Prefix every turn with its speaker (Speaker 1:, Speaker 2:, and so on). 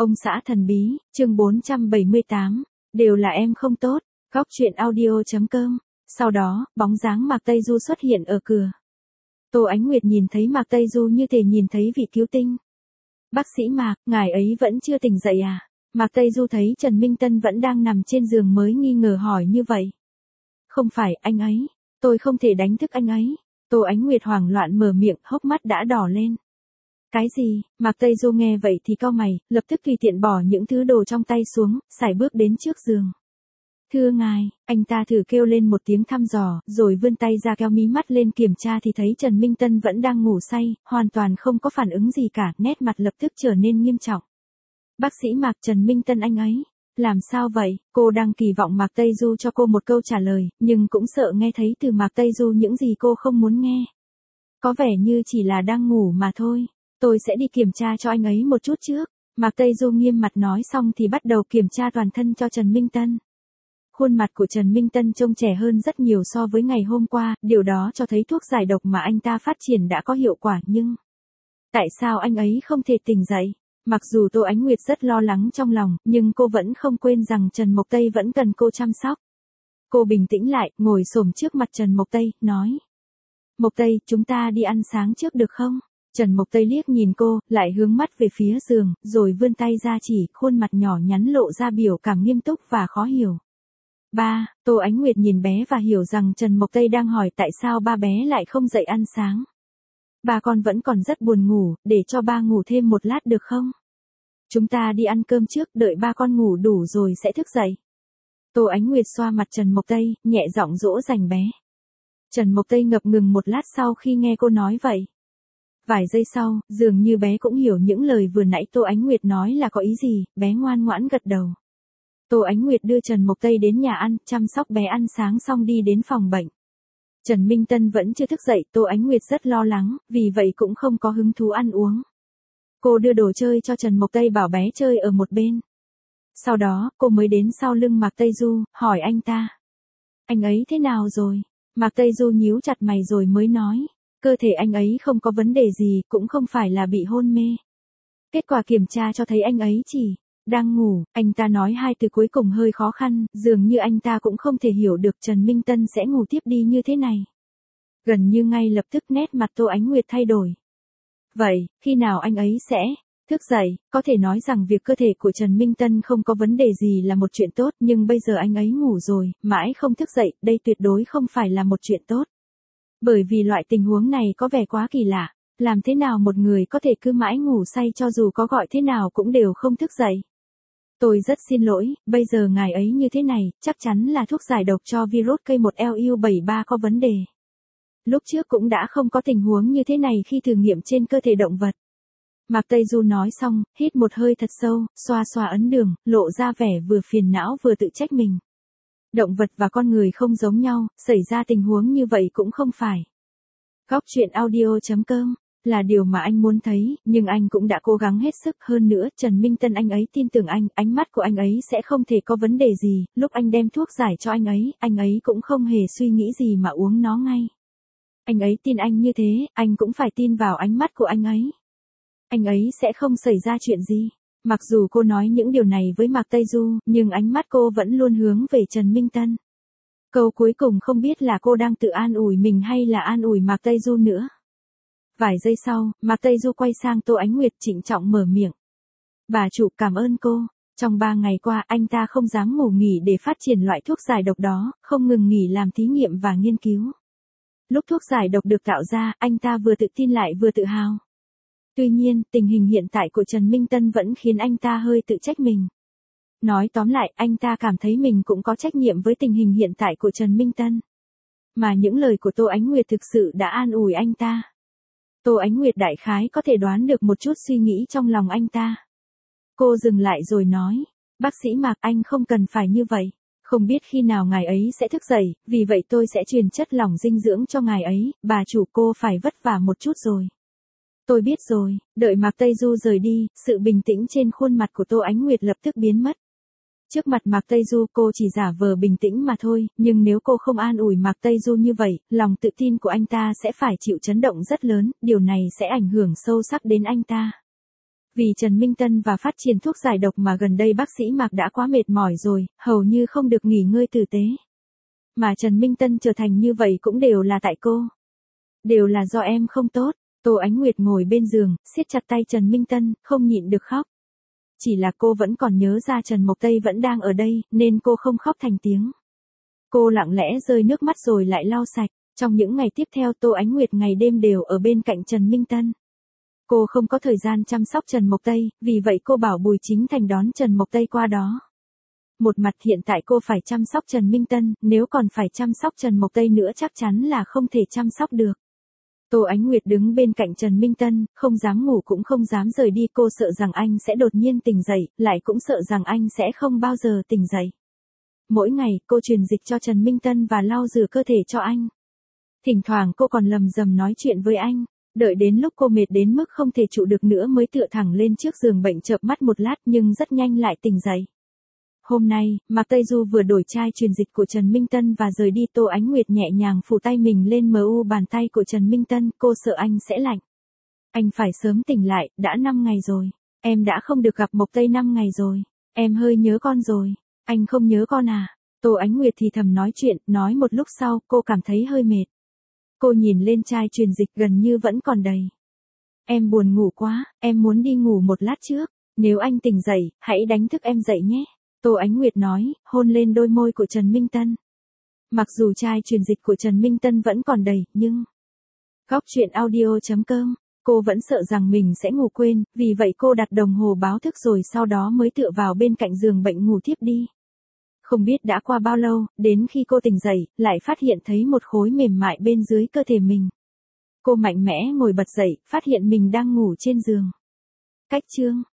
Speaker 1: Ông xã thần bí, chương 478, đều là em không tốt, góc chuyện audio.com. Sau đó, bóng dáng Mạc Tây Du xuất hiện ở cửa. Tô Ánh Nguyệt nhìn thấy Mạc Tây Du như thể nhìn thấy vị cứu tinh. Bác sĩ Mạc, ngài ấy vẫn chưa tỉnh dậy à? Mạc Tây Du thấy Trần Minh Tân vẫn đang nằm trên giường mới nghi ngờ hỏi như vậy. Không phải, anh ấy, tôi không thể đánh thức anh ấy. Tô Ánh Nguyệt hoảng loạn mở miệng, hốc mắt đã đỏ lên. Cái gì? Mạc Tây Du nghe vậy thì cau mày, lập tức tùy tiện bỏ những thứ đồ trong tay xuống, sải bước đến trước giường. Thưa ngài, anh ta thử kêu lên một tiếng thăm dò, rồi vươn tay ra kéo mí mắt lên kiểm tra thì thấy Trần Minh Tân vẫn đang ngủ say, hoàn toàn không có phản ứng gì cả, nét mặt lập tức trở nên nghiêm trọng. Bác sĩ Mạc, Trần Minh Tân anh ấy, làm sao vậy? Cô đang kỳ vọng Mạc Tây Du cho cô một câu trả lời, nhưng cũng sợ nghe thấy từ Mạc Tây Du những gì cô không muốn nghe. Có vẻ như chỉ là đang ngủ mà thôi. Tôi sẽ đi kiểm tra cho anh ấy một chút trước. Mạc Tây Du nghiêm mặt nói xong thì bắt đầu kiểm tra toàn thân cho Trần Minh Tân. Khuôn mặt của Trần Minh Tân trông trẻ hơn rất nhiều so với ngày hôm qua, điều đó cho thấy thuốc giải độc mà anh ta phát triển đã có hiệu quả nhưng... Tại sao anh ấy không thể tỉnh dậy? Mặc dù Tô Ánh Nguyệt rất lo lắng trong lòng, nhưng cô vẫn không quên rằng Trần Mộc Tây vẫn cần cô chăm sóc. Cô bình tĩnh lại, ngồi xổm trước mặt Trần Mộc Tây, nói. Mộc Tây, chúng ta đi ăn sáng trước được không? Trần Mộc Tây liếc nhìn cô, lại hướng mắt về phía giường, rồi vươn tay ra chỉ, khuôn mặt nhỏ nhắn lộ ra biểu cảm nghiêm túc và khó hiểu. Ba, Tô Ánh Nguyệt nhìn bé và hiểu rằng Trần Mộc Tây đang hỏi tại sao ba bé lại không dậy ăn sáng. Ba con vẫn còn rất buồn ngủ, để cho ba ngủ thêm một lát được không? Chúng ta đi ăn cơm trước, đợi ba con ngủ đủ rồi sẽ thức dậy. Tô Ánh Nguyệt xoa mặt Trần Mộc Tây, nhẹ giọng dỗ dành bé. Trần Mộc Tây ngập ngừng một lát sau khi nghe cô nói vậy. Vài giây sau, dường như bé cũng hiểu những lời vừa nãy Tô Ánh Nguyệt nói là có ý gì, bé ngoan ngoãn gật đầu. Tô Ánh Nguyệt đưa Trần Mộc Tây đến nhà ăn, chăm sóc bé ăn sáng xong đi đến phòng bệnh. Trần Minh Tân vẫn chưa thức dậy, Tô Ánh Nguyệt rất lo lắng, vì vậy cũng không có hứng thú ăn uống. Cô đưa đồ chơi cho Trần Mộc Tây bảo bé chơi ở một bên. Sau đó, cô mới đến sau lưng Mạc Tây Du, hỏi anh ta. Anh ấy thế nào rồi? Mạc Tây Du nhíu chặt mày rồi mới nói. Cơ thể anh ấy không có vấn đề gì, cũng không phải là bị hôn mê. Kết quả kiểm tra cho thấy anh ấy chỉ đang ngủ. Anh ta nói hai từ cuối cùng hơi khó khăn, dường như anh ta cũng không thể hiểu được Trần Minh Tân sẽ ngủ tiếp đi như thế này. Gần như ngay lập tức nét mặt Tô Ánh Nguyệt thay đổi. Vậy, khi nào anh ấy sẽ thức dậy? Có thể nói rằng việc cơ thể của Trần Minh Tân không có vấn đề gì là một chuyện tốt, nhưng bây giờ anh ấy ngủ rồi, mãi không thức dậy, đây tuyệt đối không phải là một chuyện tốt. Bởi vì loại tình huống này có vẻ quá kỳ lạ, làm thế nào một người có thể cứ mãi ngủ say cho dù có gọi thế nào cũng đều không thức dậy. Tôi rất xin lỗi, bây giờ ngài ấy như thế này, chắc chắn là thuốc giải độc cho virus K1LU73 có vấn đề. Lúc trước cũng đã không có tình huống như thế này khi thử nghiệm trên cơ thể động vật. Mạc Tây Du nói xong, hít một hơi thật sâu, xoa xoa ấn đường, lộ ra vẻ vừa phiền não vừa tự trách mình. Động vật và con người không giống nhau, xảy ra tình huống như vậy cũng không phải. Góc chuyện audio.com là điều mà anh muốn thấy, nhưng anh cũng đã cố gắng hết sức hơn nữa. Trần Minh Tân anh ấy tin tưởng anh, ánh mắt của anh ấy sẽ không thể có vấn đề gì. Lúc anh đem thuốc giải cho anh ấy cũng không hề suy nghĩ gì mà uống nó ngay. Anh ấy tin anh như thế, anh cũng phải tin vào ánh mắt của anh ấy. Anh ấy sẽ không xảy ra chuyện gì. Mặc dù cô nói những điều này với Mạc Tây Du, nhưng ánh mắt cô vẫn luôn hướng về Trần Minh Tân. Câu cuối cùng không biết là cô đang tự an ủi mình hay là an ủi Mạc Tây Du nữa. Vài giây sau, Mạc Tây Du quay sang Tô Ánh Nguyệt trịnh trọng mở miệng. Bà chủ cảm ơn cô. Trong 3 ngày qua anh ta không dám ngủ nghỉ để phát triển loại thuốc giải độc đó, không ngừng nghỉ làm thí nghiệm và nghiên cứu. Lúc thuốc giải độc được tạo ra, anh ta vừa tự tin lại vừa tự hào. Tuy nhiên, tình hình hiện tại của Trần Minh Tân vẫn khiến anh ta hơi tự trách mình. Nói tóm lại, anh ta cảm thấy mình cũng có trách nhiệm với tình hình hiện tại của Trần Minh Tân. Mà những lời của Tô Ánh Nguyệt thực sự đã an ủi anh ta. Tô Ánh Nguyệt đại khái có thể đoán được một chút suy nghĩ trong lòng anh ta. Cô dừng lại rồi nói, bác sĩ Mạc anh không cần phải như vậy. Không biết khi nào ngài ấy sẽ thức dậy, vì vậy tôi sẽ truyền chất lỏng dinh dưỡng cho ngài ấy, bà chủ cô phải vất vả một chút rồi. Tôi biết rồi, đợi Mạc Tây Du rời đi, sự bình tĩnh trên khuôn mặt của Tô Ánh Nguyệt lập tức biến mất. Trước mặt Mạc Tây Du cô chỉ giả vờ bình tĩnh mà thôi, nhưng nếu cô không an ủi Mạc Tây Du như vậy, lòng tự tin của anh ta sẽ phải chịu chấn động rất lớn, điều này sẽ ảnh hưởng sâu sắc đến anh ta. Vì Trần Minh Tân và phát triển thuốc giải độc mà gần đây bác sĩ Mạc đã quá mệt mỏi rồi, hầu như không được nghỉ ngơi tử tế. Mà Trần Minh Tân trở thành như vậy cũng đều là tại cô. Đều là do em không tốt. Tô Ánh Nguyệt ngồi bên giường, siết chặt tay Trần Minh Tân, không nhịn được khóc. Chỉ là cô vẫn còn nhớ ra Trần Mộc Tây vẫn đang ở đây, nên cô không khóc thành tiếng. Cô lặng lẽ rơi nước mắt rồi lại lau sạch. Trong những ngày tiếp theo Tô Ánh Nguyệt ngày đêm đều ở bên cạnh Trần Minh Tân. Cô không có thời gian chăm sóc Trần Mộc Tây, vì vậy cô bảo Bùi Chính Thành đón Trần Mộc Tây qua đó. Một mặt hiện tại cô phải chăm sóc Trần Minh Tân, nếu còn phải chăm sóc Trần Mộc Tây nữa chắc chắn là không thể chăm sóc được. Tô Ánh Nguyệt đứng bên cạnh Trần Minh Tân, không dám ngủ cũng không dám rời đi, cô sợ rằng anh sẽ đột nhiên tỉnh dậy, lại cũng sợ rằng anh sẽ không bao giờ tỉnh dậy. Mỗi ngày, cô truyền dịch cho Trần Minh Tân và lau rửa cơ thể cho anh. Thỉnh thoảng cô còn lầm rầm nói chuyện với anh, đợi đến lúc cô mệt đến mức không thể trụ được nữa mới tựa thẳng lên trước giường bệnh chợp mắt một lát nhưng rất nhanh lại tỉnh dậy. Hôm nay, Mạc Tây Du vừa đổi chai truyền dịch của Trần Minh Tân và rời đi. Tô Ánh Nguyệt nhẹ nhàng phủ tay mình lên bàn tay của Trần Minh Tân, cô sợ anh sẽ lạnh. Anh phải sớm tỉnh lại, đã 5 ngày rồi. Em đã không được gặp Mộc Tây 5 ngày rồi. Em hơi nhớ con rồi. Anh không nhớ con à? Tô Ánh Nguyệt thì thầm nói chuyện, nói một lúc sau, cô cảm thấy hơi mệt. Cô nhìn lên chai truyền dịch gần như vẫn còn đầy. Em buồn ngủ quá, em muốn đi ngủ một lát trước. Nếu anh tỉnh dậy, hãy đánh thức em dậy nhé. Tô Ánh Nguyệt nói, hôn lên đôi môi của Trần Minh Tân. Mặc dù chai truyền dịch của Trần Minh Tân vẫn còn đầy, nhưng... Góc truyện audio.com, cô vẫn sợ rằng mình sẽ ngủ quên, vì vậy cô đặt đồng hồ báo thức rồi sau đó mới tựa vào bên cạnh giường bệnh ngủ thiếp đi. Không biết đã qua bao lâu, đến khi cô tỉnh dậy, lại phát hiện thấy một khối mềm mại bên dưới cơ thể mình. Cô mạnh mẽ ngồi bật dậy, phát hiện mình đang ngủ trên giường. Cách chương